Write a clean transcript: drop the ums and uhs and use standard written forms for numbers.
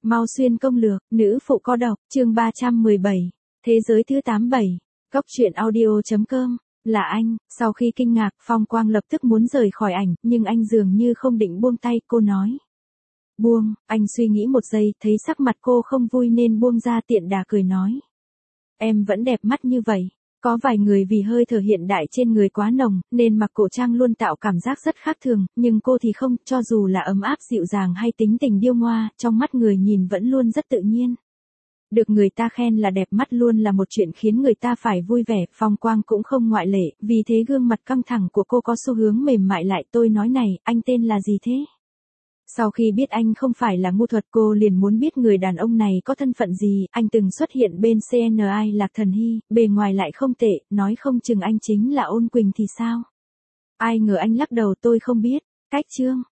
Mau xuyên công lược, nữ phụ có độc, chương 317. Thế giới thứ 87. Góc truyện audio.com. Là anh, sau khi kinh ngạc, Phong Quang lập tức muốn rời khỏi ảnh, nhưng anh dường như không định buông tay, cô nói. Buông, anh suy nghĩ một giây, thấy sắc mặt cô không vui nên buông ra, tiện đà cười nói. Em vẫn đẹp mắt như vậy. Có vài người vì hơi thở hiện đại trên người quá nồng, nên mặc cổ trang luôn tạo cảm giác rất khác thường, nhưng cô thì không, cho dù là ấm áp dịu dàng hay tính tình điêu ngoa, trong mắt người nhìn vẫn luôn rất tự nhiên. Được người ta khen là đẹp mắt luôn là một chuyện khiến người ta phải vui vẻ, Phong Quang cũng không ngoại lệ, vì thế gương mặt căng thẳng của cô có xu hướng mềm mại lại. Tôi nói này, anh tên là gì thế? Sau khi biết anh không phải là ngu thuật, cô liền muốn biết người đàn ông này có thân phận gì. Anh từng xuất hiện bên CNI Lạc Thần Hy, bề ngoài lại không tệ, nói không chừng anh chính là Ôn Quỳnh thì sao? Ai ngờ anh lắc đầu, tôi không biết. Cách chương.